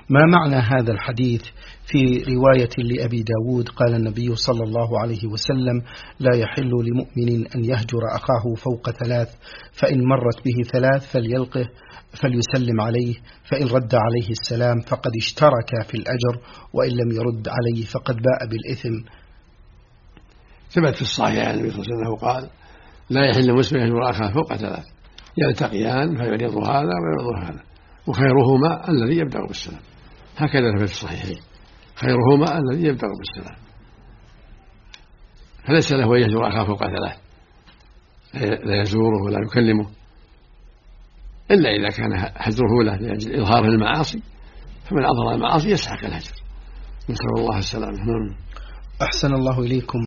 ما معنى هذا الحديث؟ في رواية لأبي داود قال النبي صلى الله عليه وسلم: لا يحل لمؤمن أن يهجر أخاه فوق 3، فإن مرت به 3 فليلقه فليسلم عليه، فإن رد عليه السلام فقد اشترك في الأجر، وإن لم يرد عليه فقد باء بالإثم. ثبت في الصحيح عن النبي صلى الله عليه وسلم قال: لا يحل مسلم يهجر أخاه فوق 3 يلتقيان فيرض هذا ويرض هذا، وخيرهما الذي يبدأ بالسلام. هكذا ثبت في الصحيحين: خيرهما الذي يبدأ بالسلام. فليس له أن يهجر أخاه فوق 3، لا يزوره ولا يكلمه، إلا إذا كان هجره له لأجل إظهار المعاصي، فمن أظهر المعاصي يسحق الهجر، نسأل الله السلامة. أحسن الله إليكم.